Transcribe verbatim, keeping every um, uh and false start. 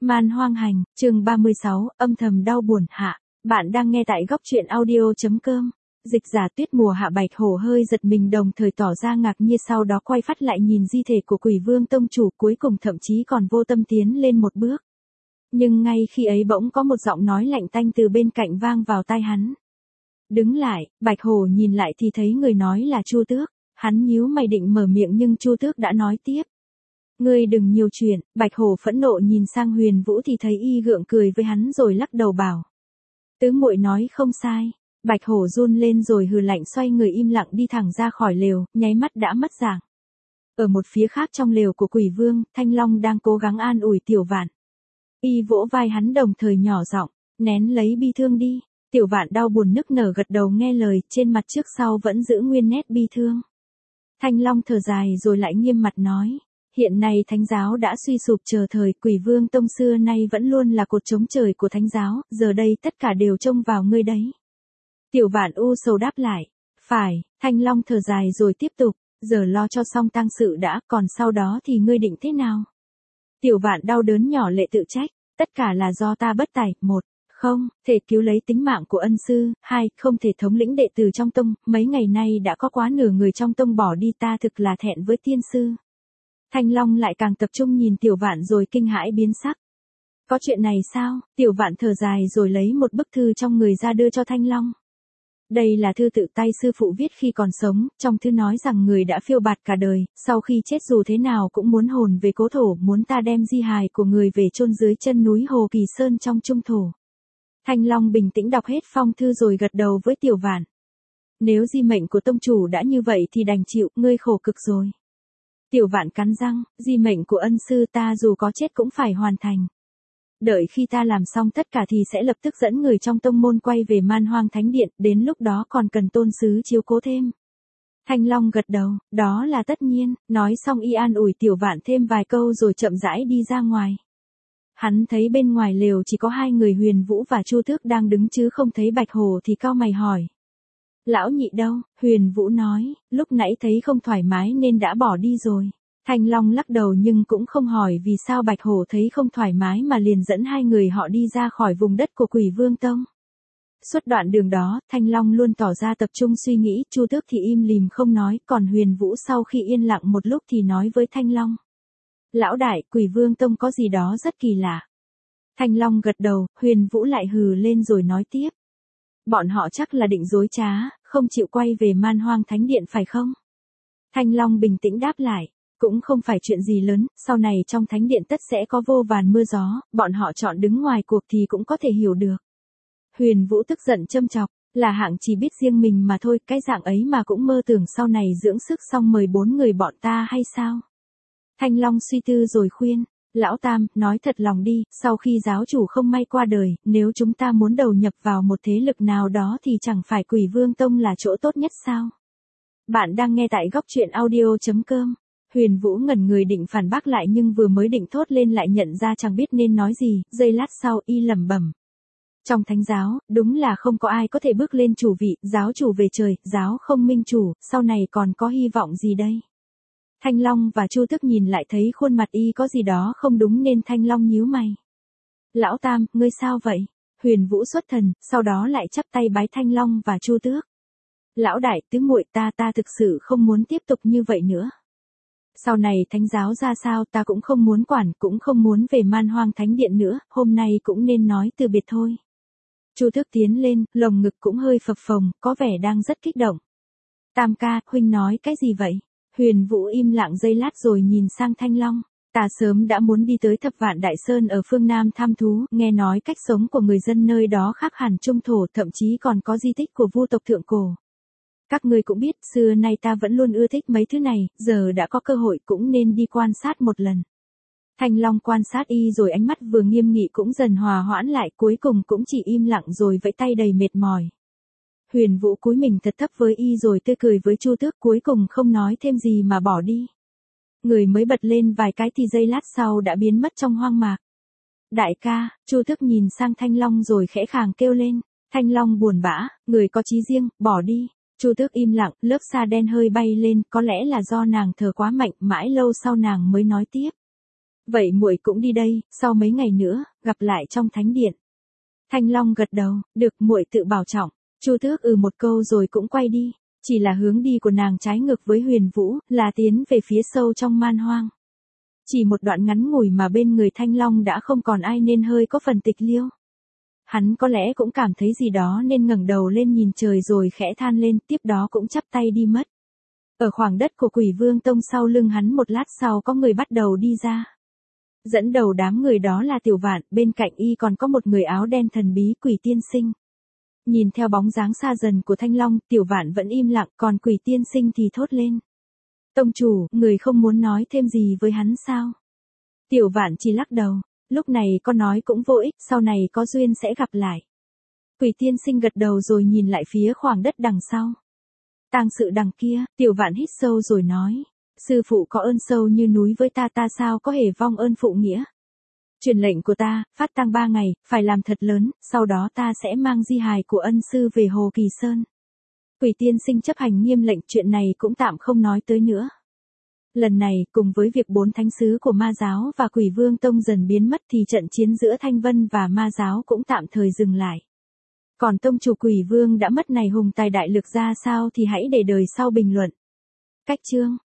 Man hoang hành, chương ba mươi sáu, âm thầm đau buồn hạ. Bạn đang nghe tại góc truyện audio.com. Dịch giả Tuyết mùa hạ Bạch Hổ hơi giật mình đồng thời tỏ ra ngạc nhiên, sau đó quay phát lại nhìn di thể của Quỷ Vương tông chủ, cuối cùng thậm chí còn vô tâm tiến lên một bước. Nhưng ngay khi ấy bỗng có một giọng nói lạnh tanh từ bên cạnh vang vào tai hắn. Đứng lại, Bạch Hổ nhìn lại thì thấy người nói là Chu Tước. Hắn nhíu mày định mở miệng nhưng Chu Tước đã nói tiếp. Ngươi đừng nhiều chuyện. Bạch Hổ phẫn nộ nhìn sang Huyền Vũ thì thấy y gượng cười với hắn rồi lắc đầu bảo. Tứ muội nói không sai. Bạch Hổ run lên rồi hừ lạnh xoay người im lặng đi thẳng ra khỏi lều, nháy mắt đã mất dạng. Ở một phía khác trong lều của Quỷ Vương, Thanh Long đang cố gắng an ủi Tiểu Vạn. Y vỗ vai hắn đồng thời nhỏ giọng, nén lấy bi thương đi. Tiểu Vạn đau buồn nức nở gật đầu nghe lời, trên mặt trước sau vẫn giữ nguyên nét bi thương. Thanh Long thở dài rồi lại nghiêm mặt nói. Hiện nay Thánh giáo đã suy sụp, chờ thời Quỷ Vương tông xưa nay vẫn luôn là cột chống trời của Thánh giáo, giờ đây tất cả đều trông vào ngươi đấy. Tiểu Vạn u sầu đáp lại. Phải. Thanh Long thở dài rồi tiếp tục, giờ lo cho xong tang sự đã, còn sau đó thì ngươi định thế nào? Tiểu Vạn đau đớn nhỏ lệ tự trách, tất cả là do ta bất tài. Một, không thể cứu lấy tính mạng của ân sư. Hai, không thể thống lĩnh đệ tử trong tông, mấy ngày nay đã có quá nửa người trong tông bỏ đi, ta thực là thẹn với tiên sư. Thanh Long lại càng tập trung nhìn Tiểu Vạn rồi kinh hãi biến sắc. Có chuyện này sao? Tiểu Vạn thở dài rồi lấy một bức thư trong người ra đưa cho Thanh Long. Đây là thư tự tay sư phụ viết khi còn sống, trong thư nói rằng người đã phiêu bạt cả đời, sau khi chết dù thế nào cũng muốn hồn về cố thổ, muốn ta đem di hài của người về chôn dưới chân núi Hồ Kỳ Sơn trong trung thổ. Thanh Long bình tĩnh đọc hết phong thư rồi gật đầu với Tiểu Vạn. Nếu di mệnh của tông chủ đã như vậy thì đành chịu, ngươi khổ cực rồi. Tiểu Vạn cắn răng, di mệnh của ân sư ta dù có chết cũng phải hoàn thành. Đợi khi ta làm xong tất cả thì sẽ lập tức dẫn người trong tông môn quay về Man Hoang Thánh Điện, đến lúc đó còn cần tôn sứ chiếu cố thêm. Thanh Long gật đầu, đó là tất nhiên, nói xong y an ủi Tiểu Vạn thêm vài câu rồi chậm rãi đi ra ngoài. Hắn thấy bên ngoài lều chỉ có hai người Huyền Vũ và Chu Tước đang đứng chứ không thấy Bạch Hổ thì cau mày hỏi. Lão nhị đâu? Huyền Vũ nói, lúc nãy thấy không thoải mái nên đã bỏ đi rồi. Thanh Long lắc đầu nhưng cũng không hỏi vì sao Bạch Hổ thấy không thoải mái mà liền dẫn hai người họ đi ra khỏi vùng đất của Quỷ Vương Tông. Suốt đoạn đường đó, Thanh Long luôn tỏ ra tập trung suy nghĩ, Chu Tước thì im lìm không nói, còn Huyền Vũ sau khi yên lặng một lúc thì nói với Thanh Long. Lão đại, Quỷ Vương Tông có gì đó rất kỳ lạ. Thanh Long gật đầu, Huyền Vũ lại hừ lên rồi nói tiếp. Bọn họ chắc là định dối trá, không chịu quay về Man Hoang Thánh Điện phải không? Thanh Long bình tĩnh đáp lại. Cũng không phải chuyện gì lớn, sau này trong thánh điện tất sẽ có vô vàn mưa gió, bọn họ chọn đứng ngoài cuộc thì cũng có thể hiểu được. Huyền Vũ tức giận châm chọc, là hạng chỉ biết riêng mình mà thôi, cái dạng ấy mà cũng mơ tưởng sau này dưỡng sức xong mời bốn người bọn ta hay sao? Thanh Long suy tư rồi khuyên, Lão Tam, nói thật lòng đi, sau khi giáo chủ không may qua đời, nếu chúng ta muốn đầu nhập vào một thế lực nào đó thì chẳng phải Quỷ Vương Tông là chỗ tốt nhất sao? Bạn đang nghe tại góc truyện audio.com. Huyền Vũ ngẩn người định phản bác lại nhưng vừa mới định thốt lên lại nhận ra chẳng biết nên nói gì, giây lát sau y lẩm bẩm. Trong thánh giáo, đúng là không có ai có thể bước lên chủ vị, giáo chủ về trời, giáo không minh chủ, sau này còn có hy vọng gì đây? Thanh Long và Chu Tước nhìn lại thấy khuôn mặt y có gì đó không đúng nên Thanh Long nhíu mày. Lão Tam, ngươi sao vậy? Huyền Vũ xuất thần, sau đó lại chắp tay bái Thanh Long và Chu Tước. Lão đại, tứ muội ta ta thực sự không muốn tiếp tục như vậy nữa. Sau này thánh giáo ra sao ta cũng không muốn quản, cũng không muốn về Man Hoang Thánh Điện nữa, hôm nay cũng nên nói từ biệt thôi. Chu Tước tiến lên, lồng ngực cũng hơi phập phồng, có vẻ đang rất kích động. Tam ca, huynh nói cái gì vậy? Huyền Vũ im lặng giây lát rồi nhìn sang Thanh Long. Ta sớm đã muốn đi tới Thập Vạn Đại Sơn ở phương Nam thăm thú, nghe nói cách sống của người dân nơi đó khác hẳn trung thổ, thậm chí còn có di tích của vu tộc thượng cổ. Các ngươi cũng biết, xưa nay ta vẫn luôn ưa thích mấy thứ này, giờ đã có cơ hội cũng nên đi quan sát một lần. Thanh Long quan sát y rồi ánh mắt vừa nghiêm nghị cũng dần hòa hoãn lại, cuối cùng cũng chỉ im lặng rồi vẫy tay đầy mệt mỏi. Huyền Vũ cúi mình thật thấp với y rồi tươi cười với Chu Tước, cuối cùng không nói thêm gì mà bỏ đi. Người mới bật lên vài cái thì giây lát sau đã biến mất trong hoang mạc. Đại ca, Chu Tước nhìn sang Thanh Long rồi khẽ khàng kêu lên. Thanh Long buồn bã, người có chí riêng, bỏ đi. Chu Tước im lặng, lớp sa đen hơi bay lên, có lẽ là do nàng thở quá mạnh, mãi lâu sau nàng mới nói tiếp. Vậy muội cũng đi đây, sau mấy ngày nữa, gặp lại trong thánh điện. Thanh Long gật đầu, được, muội tự bảo trọng. Chu Tước ừ một câu rồi cũng quay đi, chỉ là hướng đi của nàng trái ngược với Huyền Vũ, là tiến về phía sâu trong man hoang. Chỉ một đoạn ngắn ngủi mà bên người Thanh Long đã không còn ai nên hơi có phần tịch liêu. Hắn có lẽ cũng cảm thấy gì đó nên ngẩng đầu lên nhìn trời rồi khẽ than lên, tiếp đó cũng chắp tay đi mất. Ở khoảng đất của Quỷ Vương Tông sau lưng hắn một lát sau có người bắt đầu đi ra. Dẫn đầu đám người đó là Tiểu Vạn, bên cạnh y còn có một người áo đen thần bí, Quỷ Tiên Sinh. Nhìn theo bóng dáng xa dần của Thanh Long, Tiểu Vạn vẫn im lặng, còn Quỷ Tiên Sinh thì thốt lên. Tông chủ, người không muốn nói thêm gì với hắn sao? Tiểu Vạn chỉ lắc đầu, lúc này có nói cũng vô ích, sau này có duyên sẽ gặp lại. Quỷ Tiên Sinh gật đầu rồi nhìn lại phía khoảng đất đằng sau. Tang sự đằng kia, Tiểu Vạn hít sâu rồi nói. Sư phụ có ơn sâu như núi với ta, ta sao có hề vong ơn phụ nghĩa. Truyền lệnh của ta, phát tang ba ngày, phải làm thật lớn, sau đó ta sẽ mang di hài của ân sư về Hồ Kỳ Sơn. Quỷ Tiên Sinh chấp hành nghiêm lệnh, chuyện này cũng tạm không nói tới nữa. Lần này, cùng với việc bốn thánh sứ của ma giáo và Quỷ Vương Tông dần biến mất thì trận chiến giữa Thanh Vân và ma giáo cũng tạm thời dừng lại. Còn tông chủ Quỷ Vương đã mất này hùng tài đại lực ra sao thì hãy để đời sau bình luận. Cách chương